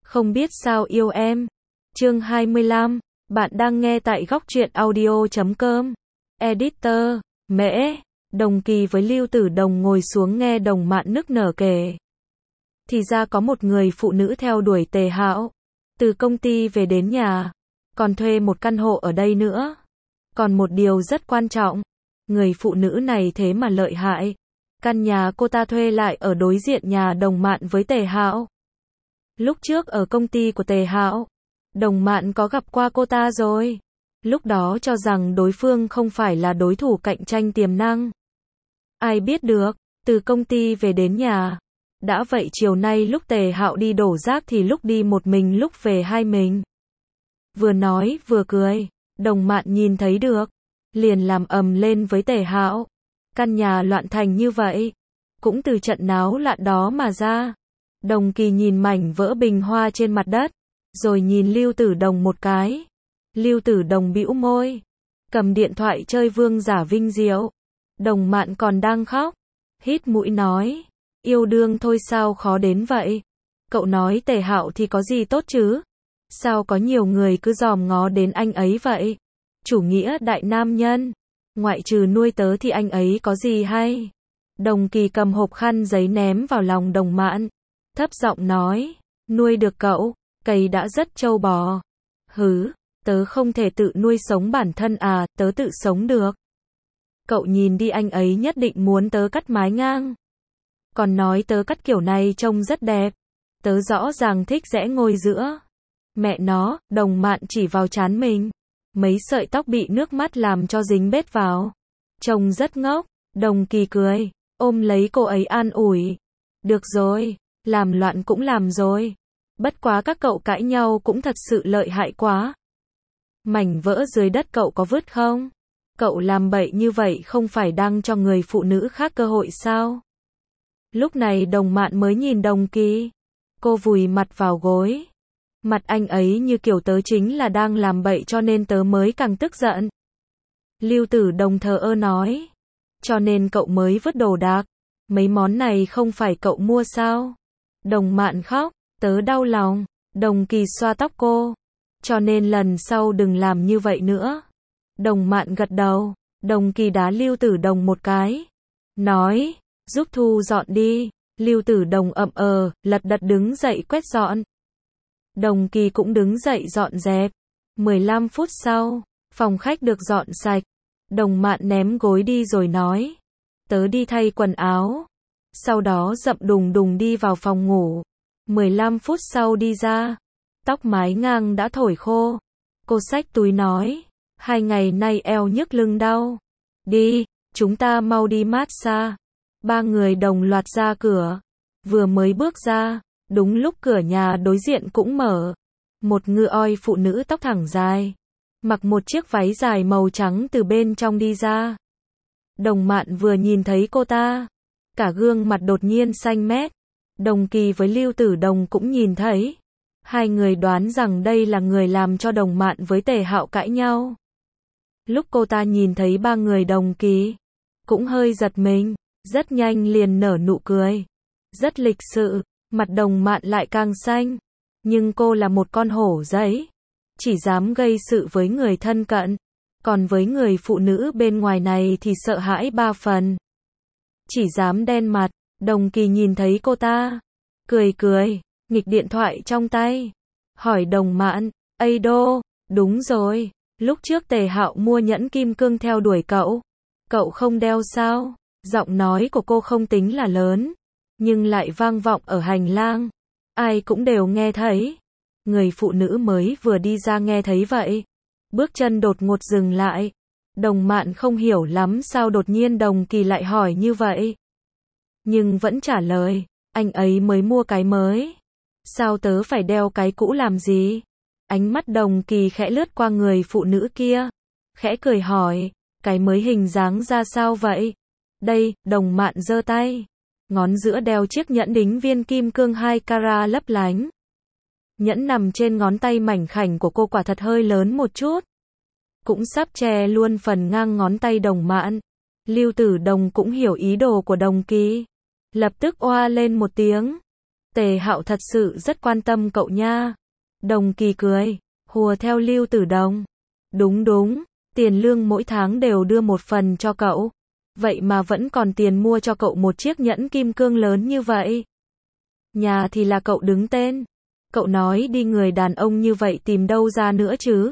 Không biết sao yêu em. Chương 25. Bạn đang nghe tại góc truyện audio.com. Editor, Mễ. Đồng Kỳ với Lưu Tử Đồng ngồi xuống nghe Đồng Mạn nức nở kể. Thì ra có một người phụ nữ theo đuổi Tề Hạo. Từ công ty về đến nhà. Còn thuê một căn hộ ở đây nữa. Còn một điều rất quan trọng. Người phụ nữ này thế mà lợi hại. Căn nhà cô ta thuê lại ở đối diện nhà Đồng Mạn với Tề Hạo. Lúc trước ở công ty của Tề Hạo, Đồng Mạn có gặp qua cô ta rồi. Lúc đó cho rằng đối phương không phải là đối thủ cạnh tranh tiềm năng. Ai biết được, từ công ty về đến nhà. Đã vậy chiều nay lúc Tề Hạo đi đổ rác thì lúc đi một mình lúc về hai mình. Vừa nói vừa cười, Đồng Mạn nhìn thấy được, liền làm ầm lên với Tề Hạo. Căn nhà loạn thành như vậy, cũng từ trận náo loạn đó mà ra. Đồng Kỳ nhìn mảnh vỡ bình hoa trên mặt đất, rồi nhìn Lưu Tử Đồng một cái. Lưu Tử Đồng bĩu môi, cầm điện thoại chơi vương giả vinh diệu. Đồng Mạn còn đang khóc, hít mũi nói, yêu đương thôi sao khó đến vậy. Cậu nói Tề Hạo thì có gì tốt chứ? Sao có nhiều người cứ dòm ngó đến anh ấy vậy? Chủ nghĩa đại nam nhân, ngoại trừ nuôi tớ thì anh ấy có gì hay? Đồng Kỳ cầm hộp khăn giấy ném vào lòng Đồng Mạn, thấp giọng nói, nuôi được cậu, cày đã rất trâu bò. Hứ, tớ không thể tự nuôi sống bản thân à, tớ tự sống được. Cậu nhìn đi, anh ấy nhất định muốn tớ cắt mái ngang. Còn nói tớ cắt kiểu này trông rất đẹp. Tớ rõ ràng thích rẽ ngôi giữa. Mẹ nó, Đồng Mạn chỉ vào trán mình. Mấy sợi tóc bị nước mắt làm cho dính bết vào. Trông rất ngốc. Đồng Kỳ cười, ôm lấy cô ấy an ủi. Được rồi, làm loạn cũng làm rồi. Bất quá các cậu cãi nhau cũng thật sự lợi hại quá. Mảnh vỡ dưới đất cậu có vứt không? Cậu làm bậy như vậy không phải đang cho người phụ nữ khác cơ hội sao? Lúc này Đồng Mạn mới nhìn Đồng Kỳ. Cô vùi mặt vào gối. Mặt anh ấy như kiểu tớ chính là đang làm bậy cho nên tớ mới càng tức giận. Lưu Tử Đồng thờ ơ nói. Cho nên cậu mới vứt đồ đạc. Mấy món này không phải cậu mua sao? Đồng Mạn khóc, tớ đau lòng. Đồng Kỳ xoa tóc cô. Cho nên lần sau đừng làm như vậy nữa. Đồng Mạn gật đầu. Đồng Kỳ đá Lưu Tử Đồng một cái. Nói, giúp thu dọn đi. Lưu Tử Đồng lật đật đứng dậy quét dọn. Đồng Kỳ cũng đứng dậy dọn dẹp. 15 phút sau, phòng khách được dọn sạch. Đồng Mạn ném gối đi rồi nói. Tớ đi thay quần áo. Sau đó dậm đùng đùng đi vào phòng ngủ. 15 phút sau đi ra. Tóc mái ngang đã thổi khô. Cô xách túi nói. 2 ngày nay eo nhức lưng đau. Đi, chúng ta mau đi massage. Ba người đồng loạt ra cửa. Vừa mới bước ra, đúng lúc cửa nhà đối diện cũng mở. Một ngư oi phụ nữ tóc thẳng dài. Mặc một chiếc váy dài màu trắng từ bên trong đi ra. Đồng Mạn vừa nhìn thấy cô ta, cả gương mặt đột nhiên xanh mét. Đồng Kỳ với Lưu Tử Đồng cũng nhìn thấy. Hai người đoán rằng đây là người làm cho Đồng Mạn với Tề Hạo cãi nhau. Lúc cô ta nhìn thấy ba người Đồng Kỳ, cũng hơi giật mình, rất nhanh liền nở nụ cười. Rất lịch sự, mặt Đồng Mạn lại càng xanh. Nhưng cô là một con hổ giấy, chỉ dám gây sự với người thân cận. Còn với người phụ nữ bên ngoài này thì sợ hãi 3 phần. Chỉ dám đen mặt. Đồng Kỳ nhìn thấy cô ta, cười, nghịch điện thoại trong tay. Hỏi Đồng Mạn, ây đô, đúng rồi, lúc trước Tề Hạo mua nhẫn kim cương theo đuổi cậu. Cậu không đeo sao? Giọng nói của cô không tính là lớn, nhưng lại vang vọng ở hành lang. Ai cũng đều nghe thấy. Người phụ nữ mới vừa đi ra nghe thấy vậy. Bước chân đột ngột dừng lại. Đồng Mạn không hiểu lắm sao đột nhiên Đồng Kỳ lại hỏi như vậy. Nhưng vẫn trả lời, anh ấy mới mua cái mới. Sao tớ phải đeo cái cũ làm gì? Ánh mắt Đồng Kỳ khẽ lướt qua người phụ nữ kia. Khẽ cười hỏi, cái mới hình dáng ra sao vậy? Đây, Đồng Mạn giơ tay. Ngón giữa đeo chiếc nhẫn đính viên kim cương 2 carat lấp lánh. Nhẫn nằm trên ngón tay mảnh khảnh của cô quả thật hơi lớn một chút. Cũng sắp che luôn phần ngang ngón tay Đồng Mạn. Lưu Tử Đồng cũng hiểu ý đồ của Đồng Kỳ. Lập tức oa lên một tiếng. Tề Hạo thật sự rất quan tâm cậu nha. Đồng Kỳ cười, hùa theo Lưu Tử Đồng. Đúng đúng, tiền lương mỗi tháng đều đưa một phần cho cậu. Vậy mà vẫn còn tiền mua cho cậu một chiếc nhẫn kim cương lớn như vậy. Nhà thì là cậu đứng tên. Cậu nói đi người đàn ông như vậy tìm đâu ra nữa chứ?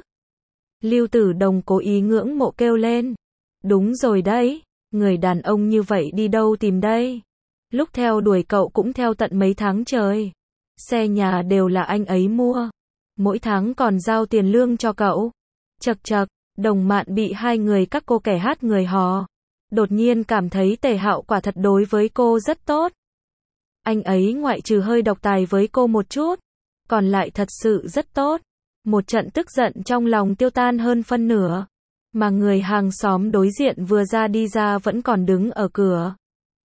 Lưu Tử Đồng cố ý ngưỡng mộ kêu lên. Đúng rồi đấy, người đàn ông như vậy đi đâu tìm đây? Lúc theo đuổi cậu cũng theo tận mấy tháng trời. Xe nhà đều là anh ấy mua. Mỗi tháng còn giao tiền lương cho cậu. Chậc chậc, Đồng Mạn bị hai người các cô kẻ hát người hò. Đột nhiên cảm thấy Tề Hạo quả thật đối với cô rất tốt. Anh ấy ngoại trừ hơi độc tài với cô một chút, còn lại thật sự rất tốt. Một trận tức giận trong lòng tiêu tan hơn phân nửa. Mà người hàng xóm đối diện vừa ra đi ra vẫn còn đứng ở cửa.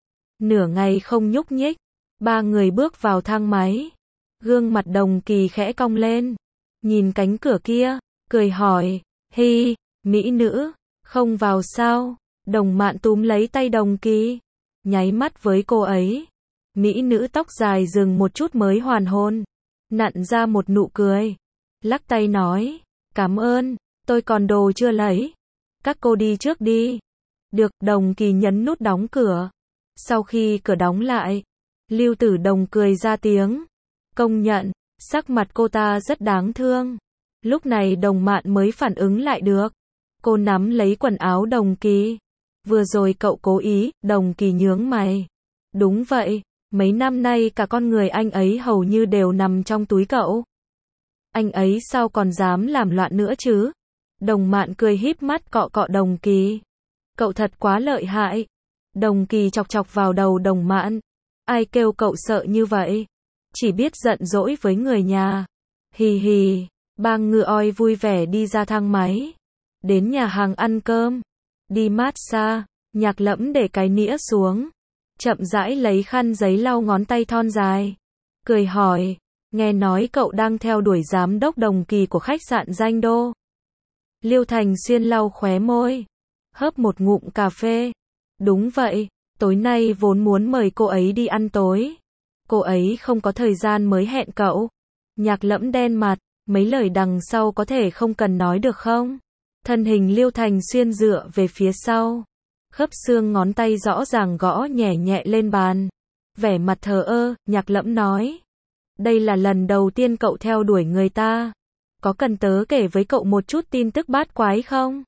Nửa ngày không nhúc nhích. Ba người bước vào thang máy. Gương mặt Đồng Kỳ khẽ cong lên. Nhìn cánh cửa kia, cười hỏi. Hi, mỹ nữ, không vào sao? Đồng Mạn túm lấy tay Đồng Kỳ. Nháy mắt với cô ấy. Mỹ nữ tóc dài dừng một chút mới hoàn hồn. Nặn ra một nụ cười. Lắc tay nói. Cảm ơn, tôi còn đồ chưa lấy. Các cô đi trước đi. Được, Đồng Kỳ nhấn nút đóng cửa. Sau khi cửa đóng lại, Lưu Tử Đồng cười ra tiếng. Công nhận, sắc mặt cô ta rất đáng thương. Lúc này Đồng Mạn mới phản ứng lại được. Cô nắm lấy quần áo Đồng Kỳ. Vừa rồi cậu cố ý, Đồng Kỳ nhướng mày. Đúng vậy, mấy năm nay cả con người anh ấy hầu như đều nằm trong túi cậu. Anh ấy sao còn dám làm loạn nữa chứ? Đồng Mạn cười híp mắt cọ cọ Đồng Kỳ. Cậu thật quá lợi hại. Đồng Kỳ chọc chọc vào đầu Đồng Mạn. Ai kêu cậu sợ như vậy? Chỉ biết giận dỗi với người nhà. Hì hì, ba ngựa oi vui vẻ đi ra thang máy. Đến nhà hàng ăn cơm. Đi massage, Nhạc Lẫm để cái nĩa xuống. Chậm rãi lấy khăn giấy lau ngón tay thon dài. Cười hỏi, nghe nói cậu đang theo đuổi giám đốc Đồng Kỳ của khách sạn Danh Đô. Liêu Thành Xuyên lau khóe môi. Hớp một ngụm cà phê. Đúng vậy, tối nay vốn muốn mời cô ấy đi ăn tối. Cô ấy không có thời gian mới hẹn cậu. Nhạc Lẫm đen mặt, mấy lời đằng sau có thể không cần nói được không? Thân hình Liêu Thành Xuyên dựa về phía sau. Khớp xương ngón tay rõ ràng gõ nhẹ nhẹ lên bàn. Vẻ mặt thờ ơ, Nhạc Lẫm nói. Đây là lần đầu tiên cậu theo đuổi người ta. Có cần tớ kể với cậu một chút tin tức bát quái không?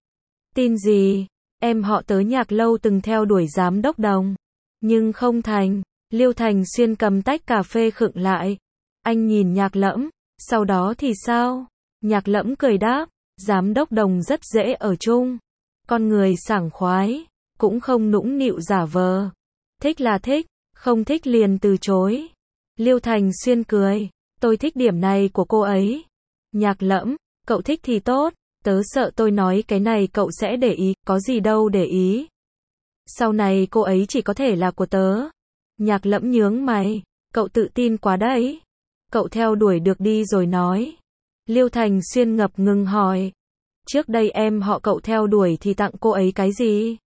Tin gì? Em họ tớ Nhạc Lâu từng theo đuổi giám đốc Đồng. Nhưng không thành. Liêu Thành Xuyên cầm tách cà phê khựng lại. Anh nhìn Nhạc Lẫm. Sau đó thì sao? Nhạc Lẫm cười đáp. Giám đốc Đồng rất dễ ở chung. Con người sảng khoái. Cũng không nũng nịu giả vờ. Thích là thích. Không thích liền từ chối. Liêu Thành Xuyên cười. Tôi thích điểm này của cô ấy. Nhạc Lẫm. Cậu thích thì tốt. Tớ sợ tôi nói cái này cậu sẽ để ý. Có gì đâu để ý. Sau này cô ấy chỉ có thể là của tớ. Nhạc Lẫm nhướng mày. Cậu tự tin quá đấy. Cậu theo đuổi được đi rồi nói. Liêu Thành Xuyên ngập ngừng hỏi. Trước đây em họ cậu theo đuổi thì tặng cô ấy cái gì?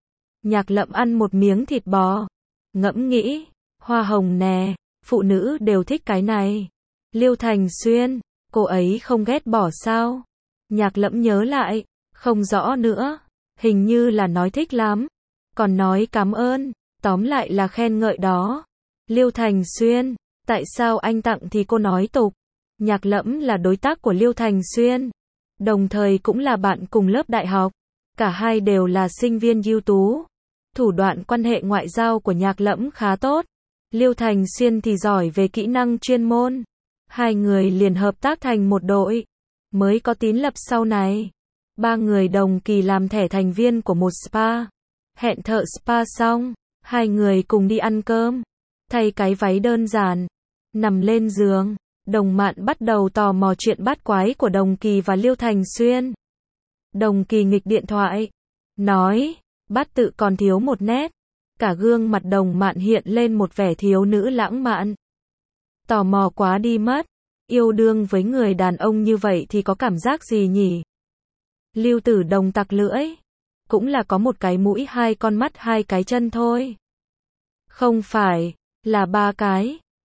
Nhạc Lẫm ăn một miếng thịt bò. Ngẫm nghĩ. Hoa hồng nè. Phụ nữ đều thích cái này. Liêu Thành Xuyên. Cô ấy không ghét bỏ sao? Nhạc Lẫm nhớ lại. Không rõ nữa. Hình như là nói thích lắm. Còn nói cảm ơn. Tóm lại là khen ngợi đó. Liêu Thành Xuyên. Tại sao anh tặng thì cô nói tục. Nhạc Lẫm là đối tác của Liêu Thành Xuyên. Đồng thời cũng là bạn cùng lớp đại học. Cả hai đều là sinh viên ưu tú. Thủ đoạn quan hệ ngoại giao của Nhạc Lẫm khá tốt. Liêu Thành Xuyên thì giỏi về kỹ năng chuyên môn. Hai người liền hợp tác thành một đội. Mới có tín lập sau này. Ba người Đồng Kỳ làm thẻ thành viên của một spa. Hẹn thợ spa xong. Hai người cùng đi ăn cơm. Thay cái váy đơn giản. Nằm lên giường. Đồng Mạn bắt đầu tò mò chuyện bát quái của Đồng Kỳ và Liêu Thành Xuyên. Đồng Kỳ nghịch điện thoại. Nói. Bát tự còn thiếu một nét. Cả gương mặt Đồng Mạn hiện lên một vẻ thiếu nữ lãng mạn. Tò mò quá đi mất. Yêu đương với người đàn ông như vậy thì có cảm giác gì nhỉ? Lưu Tử Đồng tặc lưỡi. Cũng là có một cái mũi, hai con mắt, hai cái chân thôi. Không phải. Là ba cái.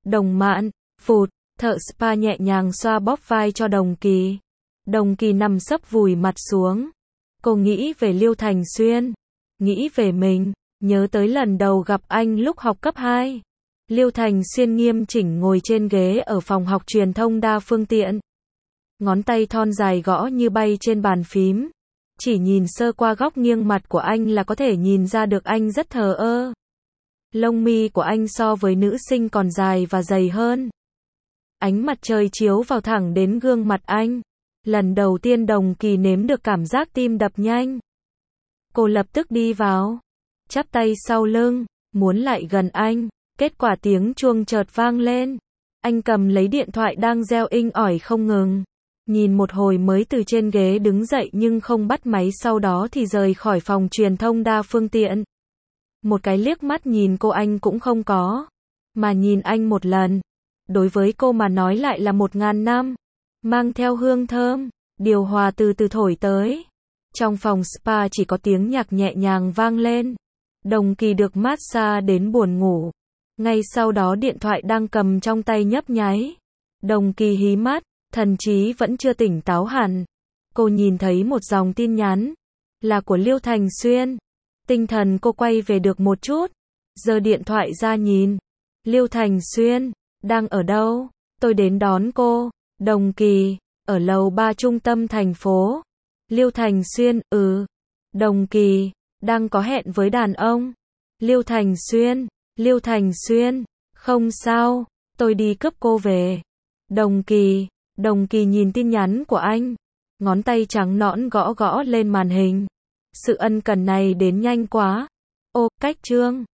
Đồng Mạn, phụt, thợ spa nhẹ nhàng xoa bóp vai cho Đồng Kỳ. Đồng Kỳ nằm sấp vùi mặt xuống. Cô nghĩ về Liêu Thành Xuyên, nghĩ về mình, nhớ tới lần đầu gặp anh lúc học cấp 2. Liêu Thành Xuyên nghiêm chỉnh ngồi trên ghế ở phòng học truyền thông đa phương tiện. Ngón tay thon dài gõ như bay trên bàn phím. Chỉ nhìn sơ qua góc nghiêng mặt của anh là có thể nhìn ra được anh rất thờ ơ. Lông mi của anh so với nữ sinh còn dài và dày hơn. Ánh mặt trời chiếu vào thẳng đến gương mặt anh. Lần đầu tiên Đồng Kỳ nếm được cảm giác tim đập nhanh. Cô lập tức đi vào, chắp tay sau lưng, muốn lại gần anh. Kết quả tiếng chuông chợt vang lên. Anh cầm lấy điện thoại đang reo inh ỏi không ngừng. Nhìn một hồi mới từ trên ghế đứng dậy nhưng không bắt máy, sau đó thì rời khỏi phòng truyền thông đa phương tiện. Một cái liếc mắt nhìn cô anh cũng không có. Mà nhìn anh một lần, đối với cô mà nói lại là 1000 năm. Mang theo hương thơm, điều hòa từ từ thổi tới. Trong phòng spa chỉ có tiếng nhạc nhẹ nhàng vang lên. Đồng Kỳ được massage đến buồn ngủ. Ngay sau đó điện thoại đang cầm trong tay nhấp nháy. Đồng Kỳ hí mắt, thần trí vẫn chưa tỉnh táo hẳn. Cô nhìn thấy một dòng tin nhắn, là của Liêu Thành Xuyên. Tinh thần cô quay về được một chút. Giơ điện thoại ra nhìn. Liêu Thành Xuyên, đang ở đâu? Tôi đến đón cô. Đồng Kỳ, ở lầu 3 trung tâm thành phố. Liêu Thành Xuyên, Đồng Kỳ, đang có hẹn với đàn ông. Liêu Thành Xuyên, không sao, tôi đi cướp cô về. Đồng Kỳ nhìn tin nhắn của anh. Ngón tay trắng nõn gõ gõ lên màn hình. Sự ân cần này đến nhanh quá. Ô, cách chương.